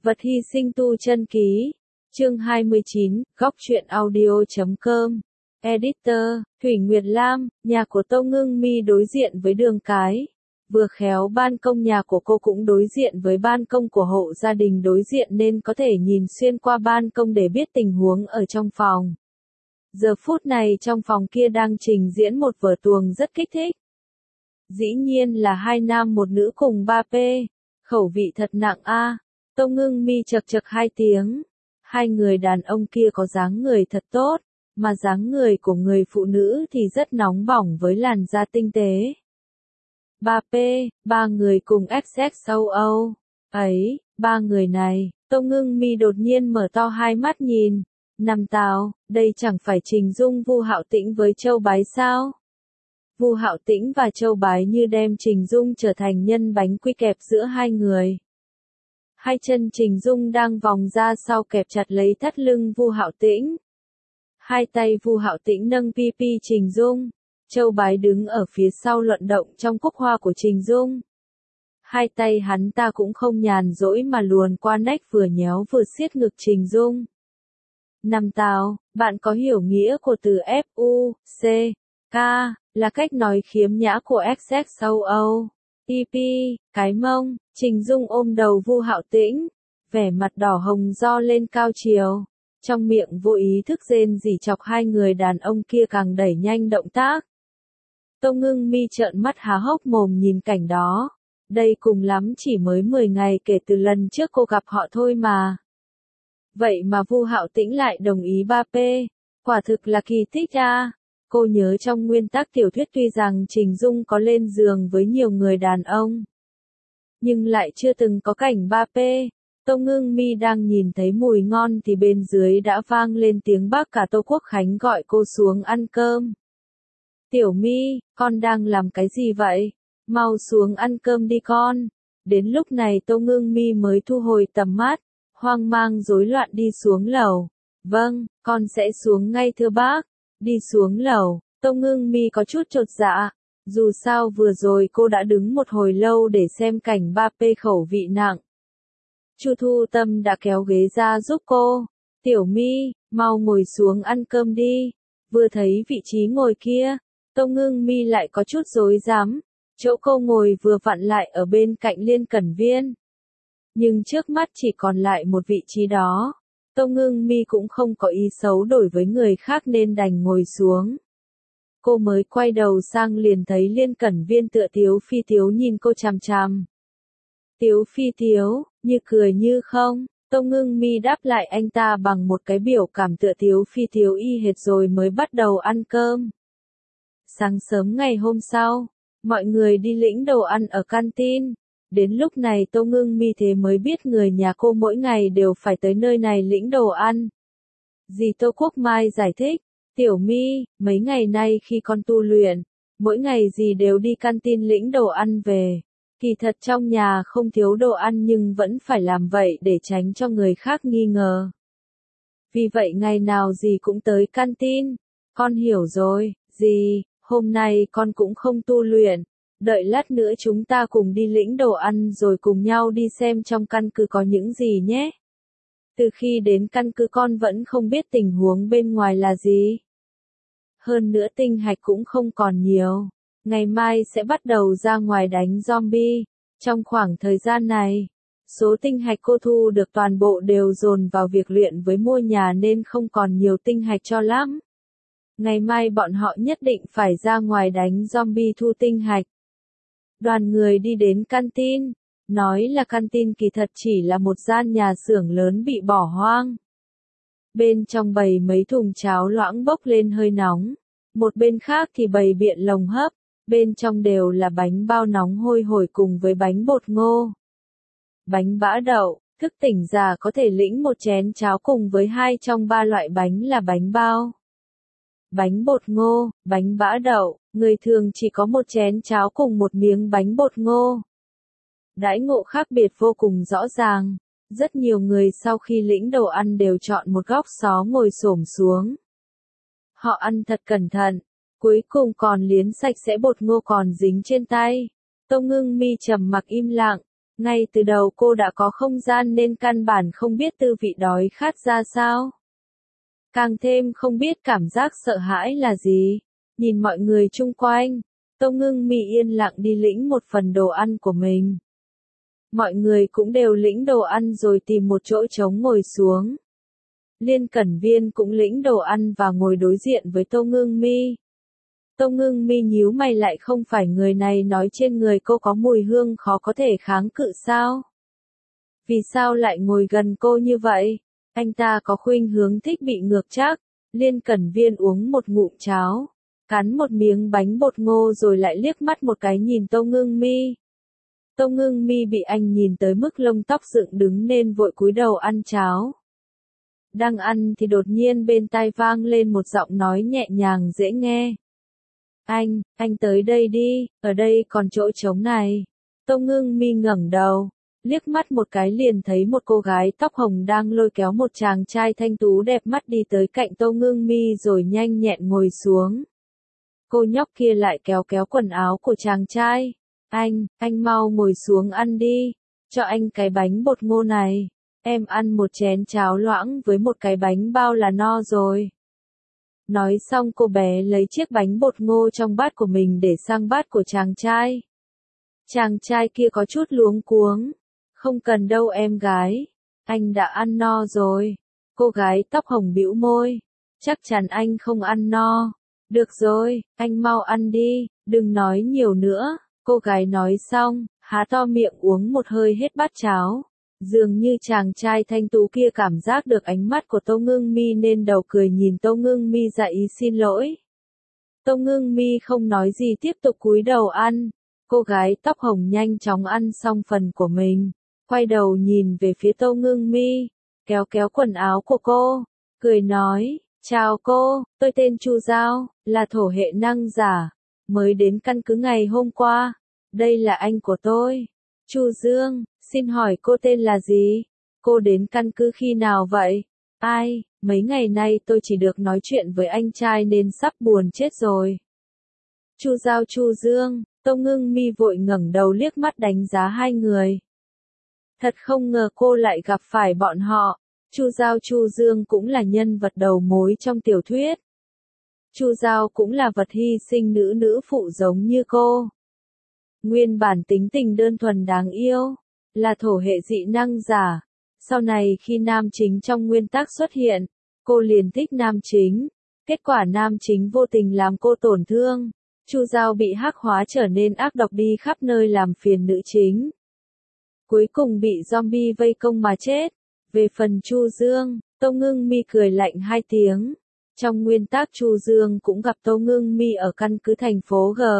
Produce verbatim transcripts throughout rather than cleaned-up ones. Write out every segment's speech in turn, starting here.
Vật hy sinh tu chân ký. Chương hai mươi chín, góc truyện audio chấm com. Editor, Thủy Nguyệt Lam, nhà của Tâu Ngưng Mi đối diện với đường cái. Vừa khéo ban công nhà của cô cũng đối diện với ban công của hộ gia đình đối diện nên có thể nhìn xuyên qua ban công để biết tình huống ở trong phòng. Giờ phút này trong phòng kia đang trình diễn một vở tuồng rất kích thích. Dĩ nhiên là hai nam một nữ cùng ba P. Khẩu vị thật nặng a. Tâu Ngưng Mi chật chật hai tiếng. Hai người đàn ông kia có dáng người thật tốt, mà dáng người của người phụ nữ thì rất nóng bỏng với làn da tinh tế. ba P, ba người cùng ép ét châu Âu. Ấy, ba người này, Tâu Ngưng Mi đột nhiên mở to hai mắt nhìn. Năm tào, đây chẳng phải Trình Dung Vu Hạo Tĩnh với Châu Bái sao? Vu Hạo Tĩnh và Châu Bái như đem Trình Dung trở thành nhân bánh quy kẹp giữa hai người. Hai chân Trình Dung đang vòng ra sau kẹp chặt lấy thắt lưng Vu Hạo Tĩnh. Hai tay Vu Hạo Tĩnh nâng pi pi Trình Dung. Châu Bái đứng ở phía sau luận động trong cúc hoa của Trình Dung. Hai tay hắn ta cũng không nhàn rỗi mà luồn qua nách vừa nhéo vừa siết ngực Trình Dung. Năm tào, bạn có hiểu nghĩa của từ F U C K, là cách nói khiếm nhã của ép ét châu Âu. pi pi, cái mông, Trình Dung ôm đầu Vu Hạo Tĩnh, vẻ mặt đỏ hồng do lên cao chiều. Trong miệng vô ý thức rên rỉ chọc hai người đàn ông kia càng đẩy nhanh động tác. Tâu Ngưng Mi trợn mắt há hốc mồm nhìn cảnh đó. Đây cùng lắm chỉ mới mười ngày kể từ lần trước cô gặp họ thôi mà. Vậy mà Vu Hạo Tĩnh lại đồng ý ba P. Quả thực là kỳ tích a. Cô nhớ trong nguyên tắc tiểu thuyết tuy rằng Trình Dung có lên giường với nhiều người đàn ông, nhưng lại chưa từng có cảnh ba P. Tâu Ngưng Mi đang nhìn thấy mùi ngon thì bên dưới đã vang lên tiếng bác cả Tô Quốc Khánh gọi cô xuống ăn cơm. Tiểu Mi, con đang làm cái gì vậy? Mau xuống ăn cơm đi con. Đến lúc này Tâu Ngưng Mi mới thu hồi tầm mắt, hoang mang rối loạn đi xuống lầu. Vâng, con sẽ xuống ngay thưa bác. Đi xuống lầu, Tâu Ngưng Mi có chút chột dạ. Dù sao vừa rồi cô đã đứng một hồi lâu để xem cảnh ba P khẩu vị nặng. Chu Thu Tâm đã kéo ghế ra giúp cô. Tiểu Mi, mau ngồi xuống ăn cơm đi. Vừa thấy vị trí ngồi kia, Tâu Ngưng Mi lại có chút rối rắm. Chỗ cô ngồi vừa vặn lại ở bên cạnh Liên Cẩn Viên. Nhưng trước mắt chỉ còn lại một vị trí đó. Tâu Ngưng Mi cũng không có ý xấu đổi với người khác nên đành ngồi xuống. Cô mới quay đầu sang liền thấy Liên Cẩn Viên tựa Tiếu Phi Tiếu nhìn cô chằm chằm. Tiếu Phi Tiếu, như cười như không. Tâu Ngưng Mi đáp lại anh ta bằng một cái biểu cảm tựa Tiếu Phi Tiếu y hệt rồi mới bắt đầu ăn cơm. Sáng sớm ngày hôm sau, mọi người đi lĩnh đồ ăn ở canteen. Đến lúc này Tâu Ngưng Mi thế mới biết người nhà cô mỗi ngày đều phải tới nơi này lĩnh đồ ăn. Dì Tô Quốc Mai giải thích, Tiểu Mi, mấy ngày nay khi con tu luyện, mỗi ngày dì đều đi canteen lĩnh đồ ăn về. Kỳ thật trong nhà không thiếu đồ ăn nhưng vẫn phải làm vậy để tránh cho người khác nghi ngờ. Vì vậy ngày nào dì cũng tới canteen. Con hiểu rồi, dì, hôm nay con cũng không tu luyện. Đợi lát nữa chúng ta cùng đi lĩnh đồ ăn rồi cùng nhau đi xem trong căn cứ có những gì nhé. Từ khi đến căn cứ con vẫn không biết tình huống bên ngoài là gì. Hơn nữa tinh hạch cũng không còn nhiều. Ngày mai sẽ bắt đầu ra ngoài đánh zombie. Trong khoảng thời gian này, số tinh hạch cô thu được toàn bộ đều dồn vào việc luyện với mua nhà nên không còn nhiều tinh hạch cho lắm. Ngày mai bọn họ nhất định phải ra ngoài đánh zombie thu tinh hạch. Đoàn người đi đến canteen, nói là canteen kỳ thật chỉ là một gian nhà xưởng lớn bị bỏ hoang. Bên trong bày mấy thùng cháo loãng bốc lên hơi nóng, một bên khác thì bày biện lồng hấp, bên trong đều là bánh bao nóng hôi hổi cùng với bánh bột ngô. Bánh bã đậu, thức tỉnh già có thể lĩnh một chén cháo cùng với hai trong ba loại bánh là bánh bao. Bánh bột ngô, bánh bã đậu, người thường chỉ có một chén cháo cùng một miếng bánh bột ngô. Đãi ngộ khác biệt vô cùng rõ ràng, rất nhiều người sau khi lĩnh đồ ăn đều chọn một góc xó ngồi xổm xuống. Họ ăn thật cẩn thận, cuối cùng còn liếm sạch sẽ bột ngô còn dính trên tay. Tâu Ngưng Mi trầm mặc im lặng, Ngay từ đầu cô đã có không gian nên căn bản không biết tư vị đói khát ra sao. Càng thêm không biết cảm giác sợ hãi là gì. Nhìn mọi người chung quanh, Tâu Ngưng Mi yên lặng đi lĩnh một phần đồ ăn của mình. Mọi người cũng đều lĩnh đồ ăn rồi tìm một chỗ trống ngồi xuống. Liên Cẩn Viên cũng lĩnh đồ ăn và ngồi đối diện với Tâu Ngưng Mi. Tâu Ngưng Mi nhíu mày, lại không phải người này nói trên người cô có mùi hương khó có thể kháng cự sao? Vì sao lại ngồi gần cô như vậy? Anh ta có khuynh hướng thích bị ngược chắc. Liên Cẩn Viên uống một ngụm cháo, cắn một miếng bánh bột ngô rồi lại liếc mắt một cái nhìn Tâu Ngưng Mi. Tâu Ngưng Mi bị anh nhìn tới mức lông tóc dựng đứng nên vội cúi đầu ăn cháo. Đang ăn thì đột nhiên bên tai vang lên một giọng nói nhẹ nhàng dễ nghe. Anh, anh tới đây đi, ở đây còn chỗ trống này. Tâu Ngưng Mi ngẩng đầu, liếc mắt một cái liền thấy một cô gái tóc hồng đang lôi kéo một chàng trai thanh tú đẹp mắt đi tới cạnh Tâu Ngưng Mi rồi nhanh nhẹn ngồi xuống. Cô nhóc kia lại kéo kéo quần áo của chàng trai. Anh, anh mau ngồi xuống ăn đi, cho anh cái bánh bột ngô này. Em ăn một chén cháo loãng với một cái bánh bao là no rồi. Nói xong cô bé lấy chiếc bánh bột ngô trong bát của mình để sang bát của chàng trai. Chàng trai kia có chút luống cuống. Không cần đâu em gái, anh đã ăn no rồi. Cô gái tóc hồng bĩu môi. Chắc chắn anh không ăn no. Được rồi, anh mau ăn đi, đừng nói nhiều nữa. Cô gái nói xong, há to miệng uống một hơi hết bát cháo. Dường như chàng trai thanh tú kia cảm giác được ánh mắt của Tâu Ngưng Mi nên đầu cười nhìn Tâu Ngưng Mi ra ý xin lỗi. Tâu Ngưng Mi không nói gì tiếp tục cúi đầu ăn. Cô gái tóc hồng nhanh chóng ăn xong phần của mình, quay đầu nhìn về phía Tâu Ngưng Mi, kéo kéo quần áo của cô, cười nói, chào cô, tôi tên Chu Giao, là thổ hệ năng giả, mới đến căn cứ ngày hôm qua, đây là anh của tôi, Chu Dương, xin hỏi cô tên là gì? Cô đến căn cứ khi nào vậy? Ai, mấy ngày nay tôi chỉ được nói chuyện với anh trai nên sắp buồn chết rồi. Chu Giao Chu Dương, Tâu Ngưng Mi vội ngẩng đầu liếc mắt đánh giá hai người. Thật không ngờ cô lại gặp phải bọn họ. Chu Giao Chu Dương cũng là nhân vật đầu mối trong tiểu thuyết. Chu Giao cũng là vật hy sinh nữ nữ phụ giống như cô. Nguyên bản tính tình đơn thuần đáng yêu, là thổ hệ dị năng giả. Sau này khi nam chính trong nguyên tắc xuất hiện, cô liền thích nam chính. Kết quả nam chính vô tình làm cô tổn thương. Chu Giao bị hắc hóa trở nên ác độc đi khắp nơi làm phiền nữ chính. Cuối cùng bị zombie vây công mà chết. Về phần Chu Dương, Tâu Ngưng Mi cười lạnh hai tiếng. Trong nguyên tắc Chu Dương cũng gặp Tâu Ngưng Mi ở căn cứ thành phố G.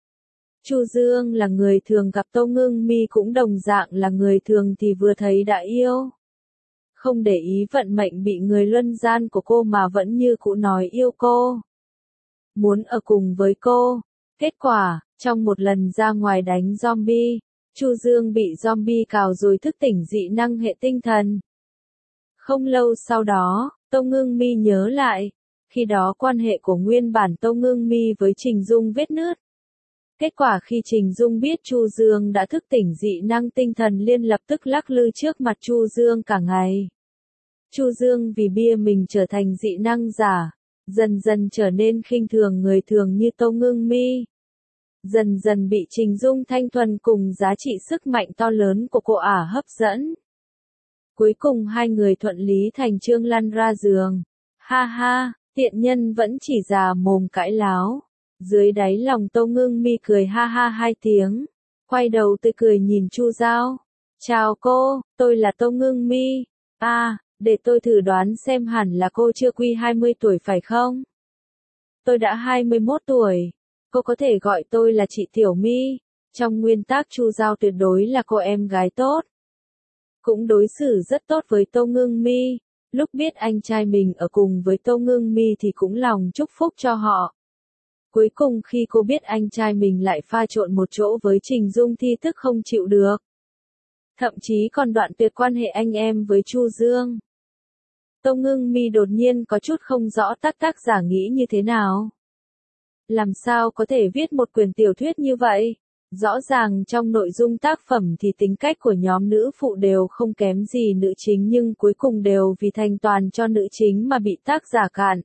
Chu Dương là người thường gặp Tâu Ngưng Mi cũng đồng dạng là người thường thì vừa thấy đã yêu. Không để ý vận mệnh bị người luân gian của cô mà vẫn như cũ nói yêu cô. Muốn ở cùng với cô. Kết quả, trong một lần ra ngoài đánh zombie, Chu Dương bị zombie cào rồi thức tỉnh dị năng hệ tinh thần. Không lâu sau đó, Tâu Ngưng Mi nhớ lại, khi đó quan hệ của nguyên bản Tâu Ngưng Mi với Trình Dung vết nứt. Kết quả khi Trình Dung biết Chu Dương đã thức tỉnh dị năng tinh thần liền lập tức lắc lư trước mặt Chu Dương cả ngày. Chu Dương vì bia mình trở thành dị năng giả, dần dần trở nên khinh thường người thường như Tâu Ngưng Mi. Dần dần bị Trình Dung thanh thuần cùng giá trị sức mạnh to lớn của cô ả hấp dẫn. Cuối cùng hai người thuận lý thành chương lăn ra giường. Ha ha, tiện nhân vẫn chỉ già mồm cãi láo. Dưới đáy lòng Tâu Ngưng Mi cười ha ha hai tiếng. Quay đầu tươi cười nhìn Chu Giao. Chào cô, tôi là Tâu Ngưng Mi. À, để tôi thử đoán xem hẳn là cô chưa quy hai mươi tuổi phải không? Tôi đã hai mươi mốt tuổi. Cô có thể gọi tôi là chị Tiểu Mi. Trong nguyên tắc Chu Giao tuyệt đối là cô em gái tốt. Cũng đối xử rất tốt với Tâu Ngưng Mi. Lúc biết anh trai mình ở cùng với Tâu Ngưng Mi thì cũng lòng chúc phúc cho họ. Cuối cùng khi cô biết anh trai mình lại pha trộn một chỗ với Trình Dung thì tức không chịu được. Thậm chí còn đoạn tuyệt quan hệ anh em với Chu Dương. Tâu Ngưng Mi đột nhiên có chút không rõ tác tác giả nghĩ như thế nào. Làm sao có thể viết một quyển tiểu thuyết như vậy? Rõ ràng trong nội dung tác phẩm thì tính cách của nhóm nữ phụ đều không kém gì nữ chính nhưng cuối cùng đều vì thành toàn cho nữ chính mà bị tác giả cạn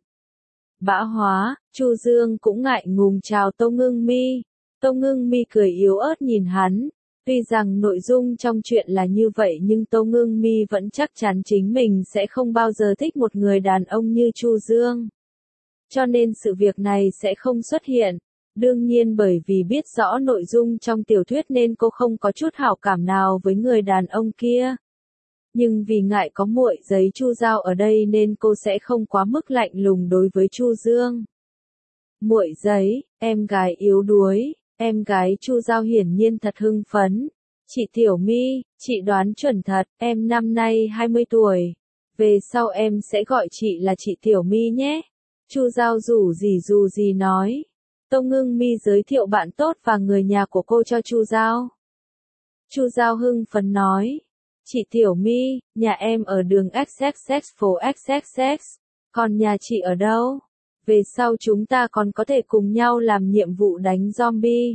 bã hóa. Chu Dương cũng ngại ngùng chào Tô Ngưng Mi. Tô Ngưng Mi cười yếu ớt nhìn hắn. Tuy rằng nội dung trong chuyện là như vậy nhưng Tô Ngưng Mi vẫn chắc chắn chính mình sẽ không bao giờ thích một người đàn ông như Chu Dương. Cho nên sự việc này sẽ không xuất hiện. Đương nhiên bởi vì biết rõ nội dung trong tiểu thuyết nên cô không có chút hảo cảm nào với người đàn ông kia. Nhưng vì ngại có muội giấy Chu Giao ở đây nên cô sẽ không quá mức lạnh lùng đối với Chu Dương. Muội giấy, em gái yếu đuối, em gái Chu Giao hiển nhiên thật hưng phấn. Chị Tiểu Mi, chị đoán chuẩn thật, em năm nay hai mươi tuổi. Về sau em sẽ gọi chị là chị Tiểu Mi nhé. Chu Giao rủ gì dù gì nói. Tô Ngưng Mi giới thiệu bạn tốt và người nhà của cô cho Chu Giao. Chu Giao hưng phấn nói. Chị Tiểu Mi, nhà em ở đường ích ích ích phố ích ích ích. Còn nhà chị ở đâu? Về sau chúng ta còn có thể cùng nhau làm nhiệm vụ đánh zombie.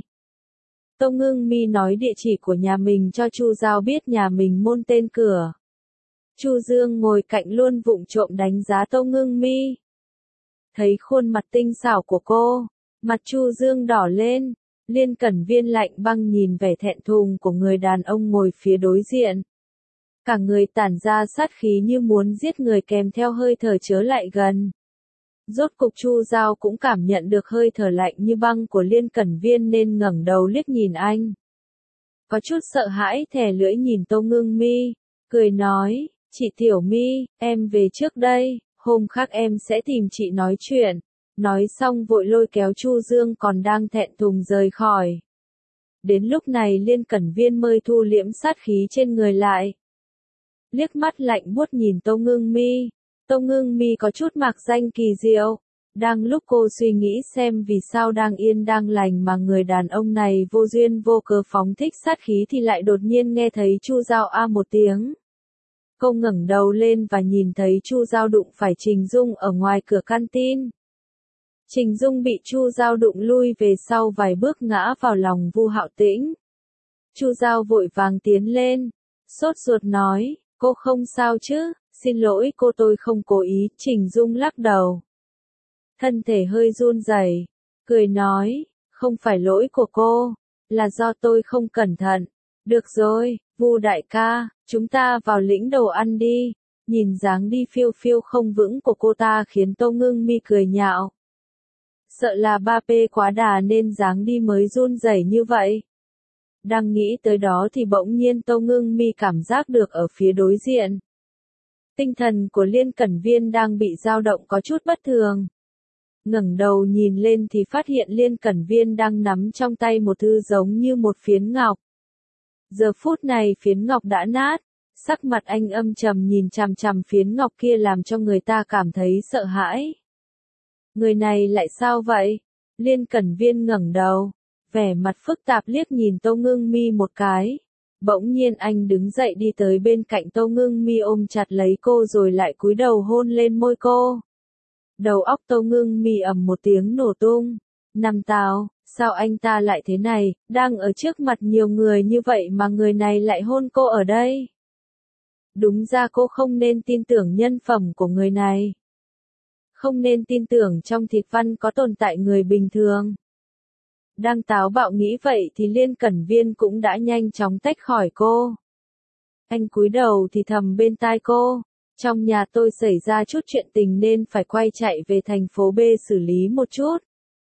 Tô Ngưng Mi nói địa chỉ của nhà mình cho Chu Giao biết nhà mình môn tên cửa. Chu Dương ngồi cạnh luôn vụng trộm đánh giá Tô Ngưng Mi. Thấy khuôn mặt tinh xảo của cô, mặt Chu Dương đỏ lên. Liên Cẩn Viên lạnh băng nhìn vẻ thẹn thùng của người đàn ông ngồi phía đối diện. Cả người tản ra sát khí như muốn giết người kèm theo hơi thở chớ lại gần. Rốt cục Chu Giao cũng cảm nhận được hơi thở lạnh như băng của Liên Cẩn Viên nên ngẩng đầu liếc nhìn anh. Có chút sợ hãi thè lưỡi nhìn Tô Ngưng Mi, cười nói, chị Tiểu Mi, em về trước đây, hôm khác em sẽ tìm chị nói chuyện. Nói xong vội lôi kéo Chu Dương còn đang thẹn thùng rời khỏi. Đến lúc này Liên Cẩn Viên mới thu liễm sát khí trên người lại. Liếc mắt lạnh buốt nhìn Tô Ngưng Mi. Tô Ngưng Mi có chút mạc danh kỳ diệu. Đang lúc cô suy nghĩ xem vì sao đang yên đang lành mà người đàn ông này vô duyên vô cớ phóng thích sát khí thì lại đột nhiên nghe thấy Chu Giao a một tiếng. Cô ngẩng đầu lên và nhìn thấy Chu Giao đụng phải Trình Dung ở ngoài cửa canteen. Trình Dung bị Chu Giao đụng lui về sau vài bước ngã vào lòng Vu Hạo Tĩnh. Chu Giao vội vàng tiến lên, sốt ruột nói, cô không sao chứ, xin lỗi cô tôi không cố ý. Trình Dung lắc đầu. Thân thể hơi run rẩy, cười nói, không phải lỗi của cô, là do tôi không cẩn thận. Được rồi, Vu đại ca, chúng ta vào lĩnh đồ ăn đi. Nhìn dáng đi phiêu phiêu không vững của cô ta khiến Tô Ngưng Mi cười nhạo. Sợ là ba pê quá đà nên dáng đi mới run rẩy như vậy. Đang nghĩ tới đó thì bỗng nhiên Tô Ngưng Mi cảm giác được ở phía đối diện. Tinh thần của Liên Cẩn Viên đang bị dao động có chút bất thường. Ngẩng đầu nhìn lên thì phát hiện Liên Cẩn Viên đang nắm trong tay một thứ giống như một phiến ngọc. Giờ phút này phiến ngọc đã nát, sắc mặt anh âm trầm nhìn chằm chằm phiến ngọc kia làm cho người ta cảm thấy sợ hãi. Người này lại sao vậy? Liên Cẩn Viên ngẩng đầu, vẻ mặt phức tạp liếc nhìn Tô Ngưng Mi một cái. Bỗng nhiên anh đứng dậy đi tới bên cạnh Tô Ngưng Mi ôm chặt lấy cô rồi lại cúi đầu hôn lên môi cô. Đầu óc Tô Ngưng Mi ầm một tiếng nổ tung. Nam Tào, sao anh ta lại thế này, đang ở trước mặt nhiều người như vậy mà người này lại hôn cô ở đây? Đúng ra cô không nên tin tưởng nhân phẩm của người này. Không nên tin tưởng trong thịt văn có tồn tại người bình thường. Đang táo bạo nghĩ vậy thì Liên Cẩn Viên cũng đã nhanh chóng tách khỏi cô. Anh cúi đầu thì thầm bên tai cô, trong nhà tôi xảy ra chút chuyện tình nên phải quay chạy về thành phố B xử lý một chút.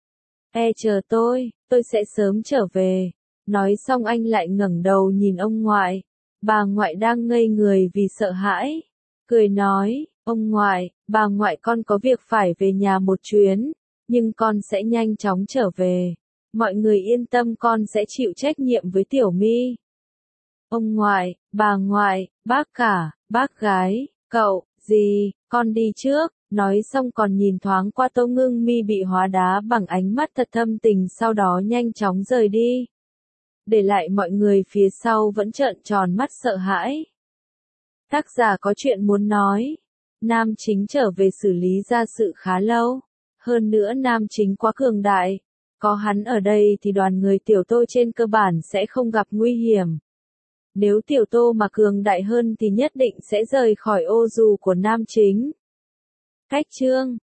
E chờ tôi, tôi sẽ sớm trở về. Nói xong anh lại ngẩng đầu nhìn ông ngoại. Bà ngoại đang ngây người vì sợ hãi. Cười nói, ông ngoại, bà ngoại con có việc phải về nhà một chuyến, nhưng con sẽ nhanh chóng trở về. Mọi người yên tâm con sẽ chịu trách nhiệm với Tiểu Mi. Ông ngoại, bà ngoại, bác cả, bác gái, cậu, gì, con đi trước. Nói xong còn nhìn thoáng qua Tô Ngưng Mi bị hóa đá bằng ánh mắt thật thâm tình sau đó nhanh chóng rời đi. Để lại mọi người phía sau vẫn trợn tròn mắt sợ hãi. Tác giả có chuyện muốn nói. Nam chính trở về xử lý ra sự khá lâu. Hơn nữa nam chính quá cường đại. Có hắn ở đây thì đoàn người Tiểu Tô trên cơ bản sẽ không gặp nguy hiểm. Nếu Tiểu Tô mà cường đại hơn thì nhất định sẽ rời khỏi ô dù của nam chính. Cách chương